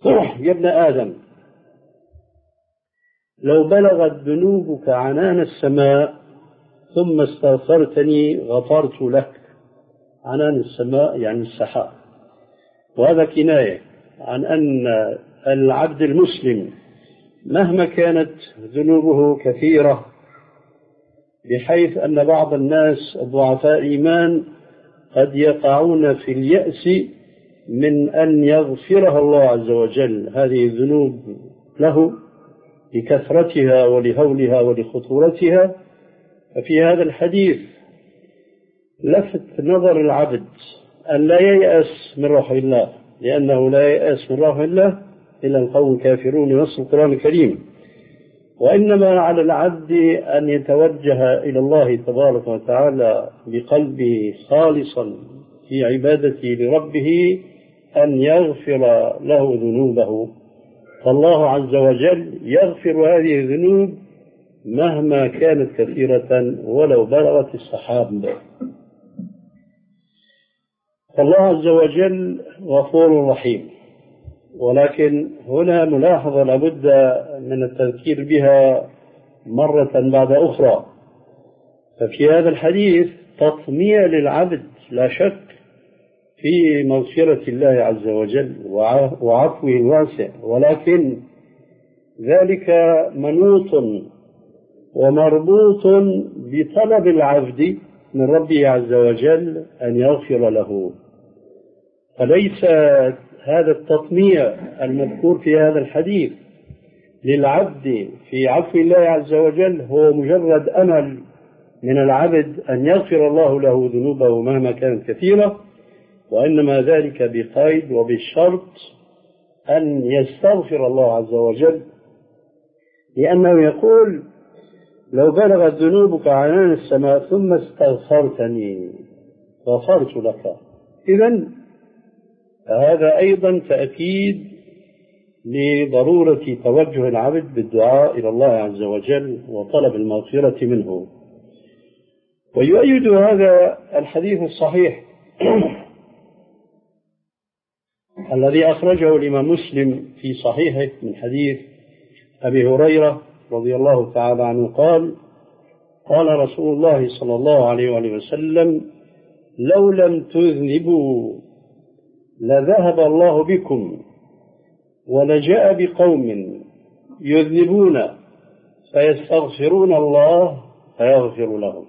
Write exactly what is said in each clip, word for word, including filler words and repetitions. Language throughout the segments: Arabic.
يا ابن آدم لو بلغت ذنوبك عنان السماء ثم استغفرتني غفرت لك. عنان السماء يعني السحاب، وهذا كناية عن أن العبد المسلم مهما كانت ذنوبه كثيرة، بحيث أن بعض الناس ضعفاء إيمان قد يقعون في اليأس من أن يغفرها الله عز وجل هذه الذنوب له لكثرتها ولهولها ولخطورتها. ففي هذا الحديث لفت نظر العبد أن لا ييأس من روح الله، لأنه لا ييأس من روح الله إلا القوم الكافرون، نص القرآن الكريم. وإنما على العبد أن يتوجه إلى الله تبارك وتعالى بقلبه خالصا في عبادته لربه أن يغفر له ذنوبه، فالله عز وجل يغفر هذه الذنوب مهما كانت كثيرة ولو بلغت السحاب. فالله عز وجل غفور رحيم، ولكن هنا ملاحظة لابد من التذكير بها مرة بعد أخرى. ففي هذا الحديث تطميع للعبد لا شك في مغفرة الله عز وجل وعفوه الواسع، ولكن ذلك منوط ومربوط بطلب العبد من ربه عز وجل أن يغفر له. فليس هذا التطميع المذكور في هذا الحديث للعبد في عفو الله عز وجل هو مجرد أمل من العبد أن يغفر الله له ذنوبه مهما كانت كثيرة، وإنما ذلك بقيد وبالشرط أن يستغفر الله عز وجل، لأنه يقول لو بلغت ذنوبك عنان السماء ثم استغفرتني غفرت لك. إذن هذا أيضا تأكيد لضرورة توجه العبد بالدعاء إلى الله عز وجل وطلب المغفرة منه. ويؤيد هذا الحديث الصحيح الذي أخرجه الإمام مسلم في صحيحه من حديث أبي هريرة رضي الله تعالى عنه قال: قال رسول الله صلى الله عليه وآله وسلم: لو لم تذنبوا لذهب الله بكم ولجاء بقوم يذنبون فيستغفرون الله فيغفر لهم.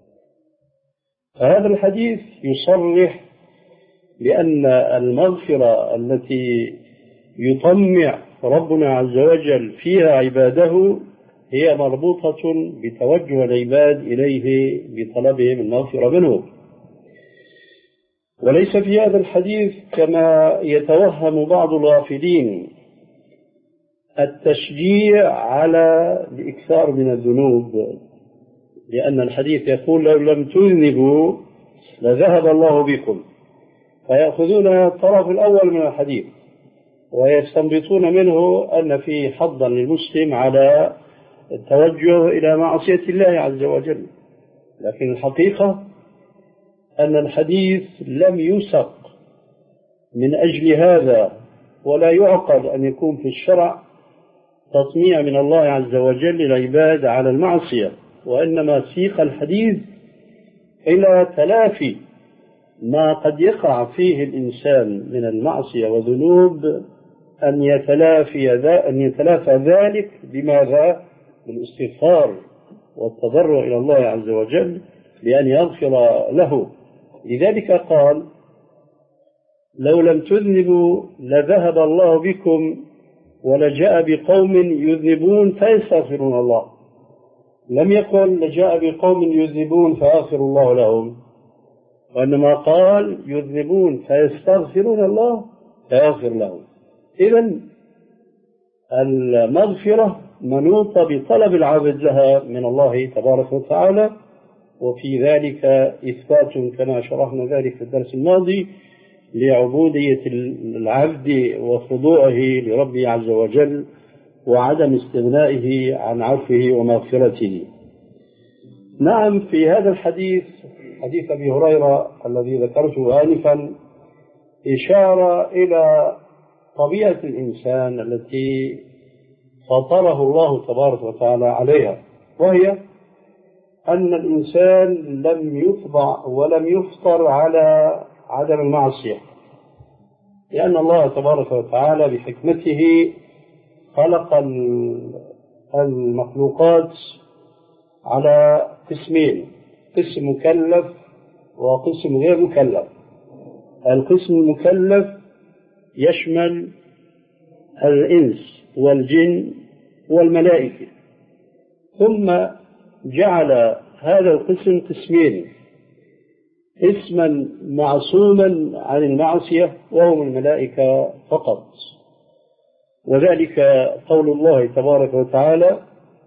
فهذا الحديث يصرح بأن المغفرة التي يطمع ربنا عز وجل فيها عباده هي مربوطة بتوجه العباد إليه بطلبهم المغفرة منه. وليس في هذا الحديث كما يتوهم بعض الغافلين التشجيع على الإكثار من الذنوب، لأن الحديث يقول لو لم تذنبوا لذهب الله بكم، فيأخذون الطرف الأول من الحديث ويستنبطون منه أن فيه حظا للمسلم على التوجه إلى معصية الله عز وجل. لكن الحقيقة أن الحديث لم يسق من أجل هذا، ولا يعقل أن يكون في الشرع تطميع من الله عز وجل للعباد على المعصية، وإنما سيق الحديث إلى تلافي ما قد يقع فيه الإنسان من المعصية وذنوب، أن يتلافي أن يتلافى ذلك بماذا؟ بالاستغفار والتضرع إلى الله عز وجل بأن يغفر له. لذلك قال: لو لم تذنبوا لذهب الله بكم ولجاء بقوم يذنبون فيستغفرون الله. لم يقل لجاء بقوم يذنبون فيغفر الله لهم، وإنما قال يذنبون فيستغفرون الله فيغفر لهم. إذن المغفرة منوطة بطلب العبد لها من الله تبارك وتعالى، وفي ذلك إثبات كما شرحنا ذلك في الدرس الماضي لعبودية العبد وخضوعه لربه عز وجل وعدم استغنائه عن عفوه ومغفرته. نعم، في هذا الحديث حديث أبي هريرة الذي ذكرته آنفا إشارة إلى طبيعة الإنسان التي فطره الله تبارك وتعالى عليها، وهي أن الإنسان لم يطبع ولم يفطر على عدم المعصية، لأن الله تبارك وتعالى بحكمته خلق المخلوقات على قسمين: قسم مكلف وقسم غير مكلف. القسم المكلف يشمل الإنس والجن والملائكة، ثم جعل هذا القسم قسمين: قسما معصوما عن المعصية وهم الملائكة فقط، وذلك قول الله تبارك وتعالى: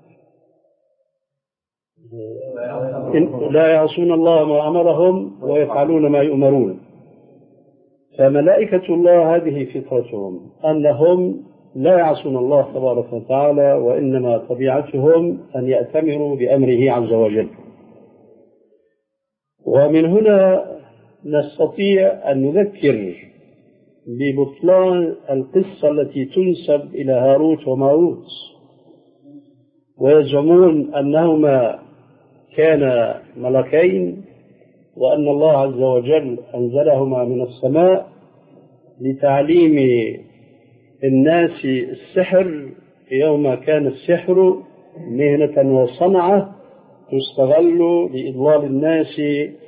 لا يعصون الله ما أمرهم ويفعلون ما يؤمرون. فملائكة الله هذه فطرتهم أنهم لا يعصون الله تبارك وتعالى، وإنما طبيعتهم أن يأتمروا بأمره عز وجل. ومن هنا نستطيع أن نذكر ببطلان القصة التي تنسب إلى هاروت وماروت، ويزعمون أنهما كانا ملكين، وأن الله عز وجل أنزلهما من السماء لتعليم الناس السحر يوم كان السحر مهنة وصنعة تستغل لإضلال الناس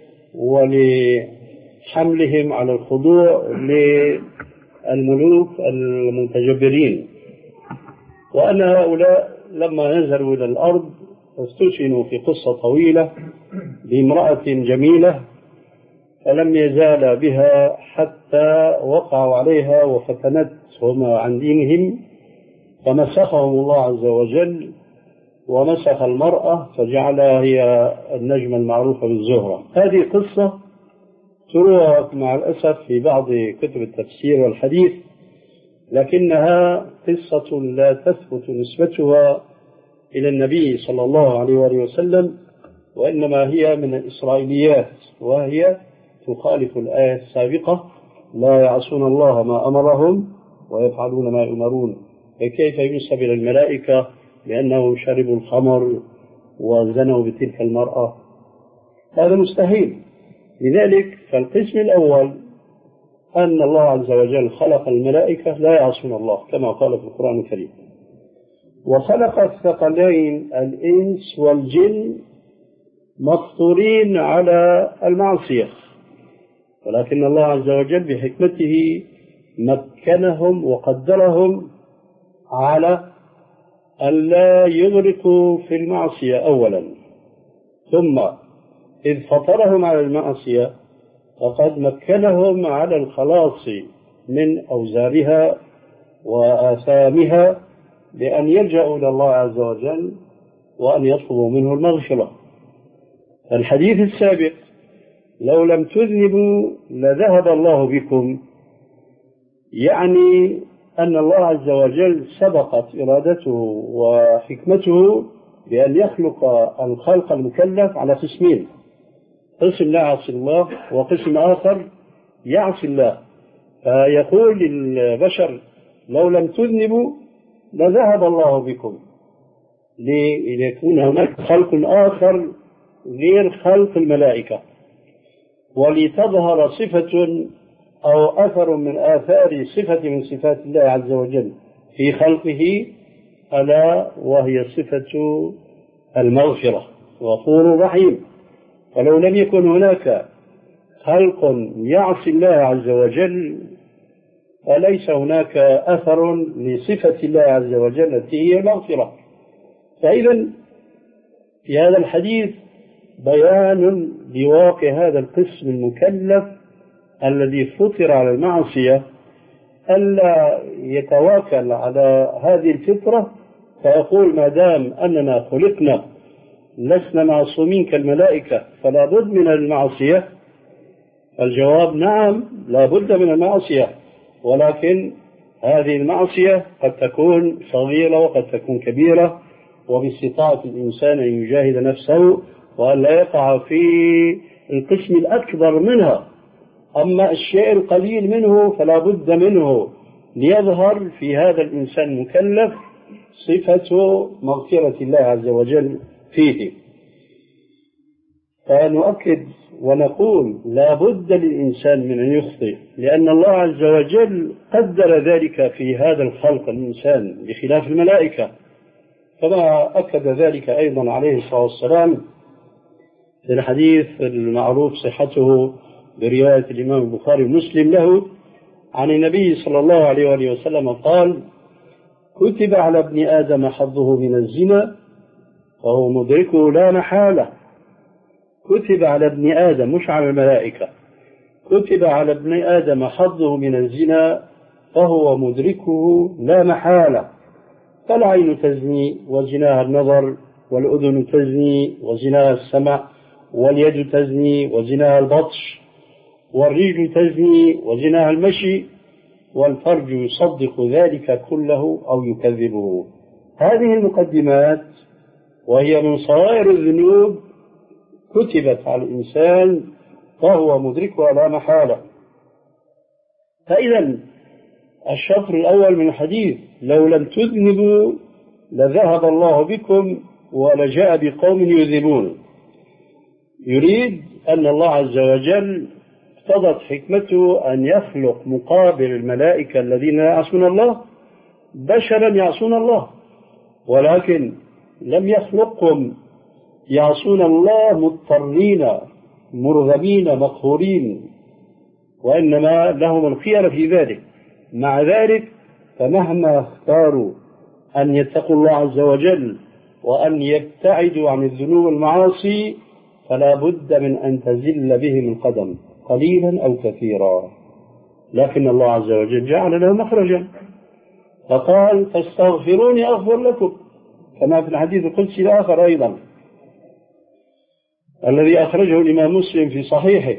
ولحملهم على الخضوع للملوك المتجبرين، وأن هؤلاء لما نزلوا إلى الأرض استشهدوا في قصة طويلة بامرأة جميلة، فلم يزال بها حتى وقعوا عليها وفتنتهم عن دينهم، فمسخهم الله عز وجل ومسخ المرأة فجعلها هي النجمة المعروفة بالزهرة. هذه قصة تروى مع الأسف في بعض كتب التفسير والحديث، لكنها قصة لا تثبت نسبتها إلى النبي صلى الله عليه وآله وسلم، وإنما هي من الإسرائيليات، وهي تخالف الآية السابقة: لا يعصون الله ما أمرهم ويفعلون ما يؤمرون. فكيف ينسب إلى الملائكة لأنهم شربوا الخمر وزنوا بتلك المرأة؟ هذا مستحيل. لذلك فالقسم الأول أن الله عز وجل خلق الملائكة لا يعصون الله كما قال في القرآن الكريم، وخلق الثقلين الإنس والجن مفطورين على المعصية، ولكن الله عز وجل بحكمته مكنهم وقدرهم على ألا يغرقوا في المعصية أولا، ثم إذ فطرهم على المعصية فقد مكنهم على الخلاص من أوزارها وآثامها بأن يلجأوا إلى الله عز وجل وأن يطلبوا منه المغفرة. الحديث السابق: لو لم تذنبوا لذهب الله بكم، يعني أن الله عز وجل سبقت إرادته وحكمته بأن يخلق الخلق المكلف على قسمين: قسم لا يعصي الله وقسم آخر يعصي الله. فيقول للبشر: لو لم تذنبوا لذهب الله بكم، ليكون هناك خلق آخر غير خلق الملائكة، ولتظهر صفة أو أثر من آثار صفة من صفات الله عز وجل في خلقه، ألا وهي صفة المغفرة، غفور رحيم. ولو لم يكن هناك خلق يعصي الله عز وجل فليس هناك أثر لصفة الله عز وجل التي هي المغفرة. فإذا في هذا الحديث بيان لواقع هذا القسم المكلف الذي فطر على المعصية ألا يتواكل على هذه الفطرة فيقول: ما دام أننا خلقنا لسنا معصومين كالملائكة فلا بد من المعصية. الجواب: نعم، لا بد من المعصية، ولكن هذه المعصية قد تكون صغيرة وقد تكون كبيرة، وباستطاعة الإنسان أن يجاهد نفسه وأن لا يقع في القسم الأكبر منها. أما الشيء القليل منه فلا بد منه ليظهر في هذا الإنسان المكلف صفة مغفرة الله عز وجل فيه. فنؤكد ونقول لا بد للإنسان من أن يخطئ، لأن الله عز وجل قدر ذلك في هذا الخلق الإنسان بخلاف الملائكة، كما أكد ذلك أيضا عليه الصلاة والسلام في الحديث المعروف صحته برواية الإمام البخاري ومسلم له عن النبي صلى الله عليه وآله وسلم قال: كتب على ابن آدم حظه من الزنا فهو مدركه لا محالة. كتب على ابن آدم، مش على الملائكة، كتب على ابن آدم حظه من الزنا فهو مدركه لا محالة. فالعين تزني وزناها النظر، والأذن تزني وزناها السمع، واليد تزني وزناها البطش، والرجل تزني وزناها المشي، والفرج يصدق ذلك كله أو يكذبه. هذه المقدمات وهي من صغائر الذنوب كتبت على الإنسان فهو مدركها لا محالة. فإذا الشطر الأول من الحديث: لو لم تذنبوا لذهب الله بكم ولجاء بقوم يذنبون، يريد أن الله عز وجل اقتضت حكمته أن يخلق مقابل الملائكة الذين يعصون الله بشرا يعصون الله، ولكن لم يخلقهم يعصون الله مضطرين مرغمين مقهورين، وإنما لهم الخيار في ذلك. مع ذلك فمهما اختاروا أن يتقوا الله عز وجل وأن يبتعدوا عن الذنوب والمعاصي فلا بد من أن تزل بهم القدم قليلا أو كثيرا، لكن الله عز وجل جعل له مخرجا فقال: فاستغفروني أغفر لكم، كما في الحديث القدسي الآخر أيضا الذي أخرجه الإمام مسلم في صحيحه: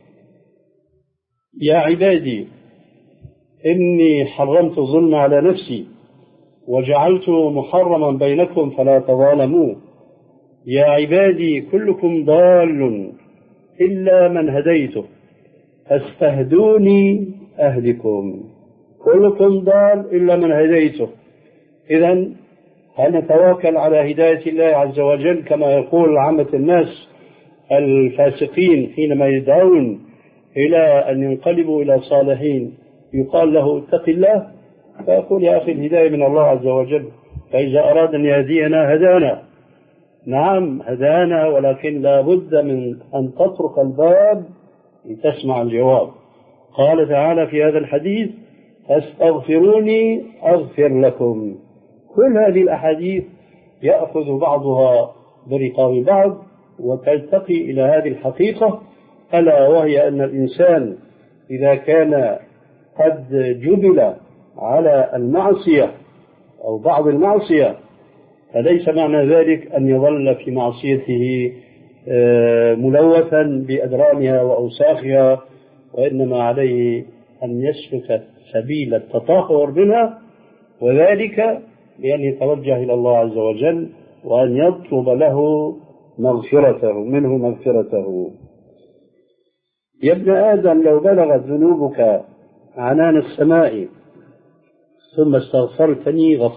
يا عبادي إني حرمت الظلم على نفسي وجعلته محرما بينكم فلا تظالموا. يا عبادي كلكم ضال إلا من هديته فاستهدوني أهدكم. كلكم ضال إلا من هديته. إذن هل نتواكل على هداية الله عز وجل كما يقول عامة الناس الفاسقين حينما يدعون إلى أن ينقلبوا إلى صالحين يقال له اتق الله، فيقول: يا أخي الهداية من الله عز وجل، فإذا أراد أن يهدينا هدانا. نعم هدانا، ولكن لا بد من أن تطرق الباب لتسمع الجواب. قال تعالى في هذا الحديث: فاستغفروني أغفر لكم. كل هذه الأحاديث يأخذ بعضها برقاب بعض وتلتقي إلى هذه الحقيقة، ألا وهي أن الإنسان إذا كان قد جبل على المعصية أو بعض المعصية فليس معنى ذلك أن يظل في معصيته ملوثا بأدرانها وأوساخها، وإنما عليه أن يسلك سبيل التطهر منها، وذلك بأن يتوجه إلى الله عز وجل وأن يطلب له مغفرته منه مغفرته. يا ابن آدم لو بلغت ذنوبك عنان السماء ثم استغفرتني غفرت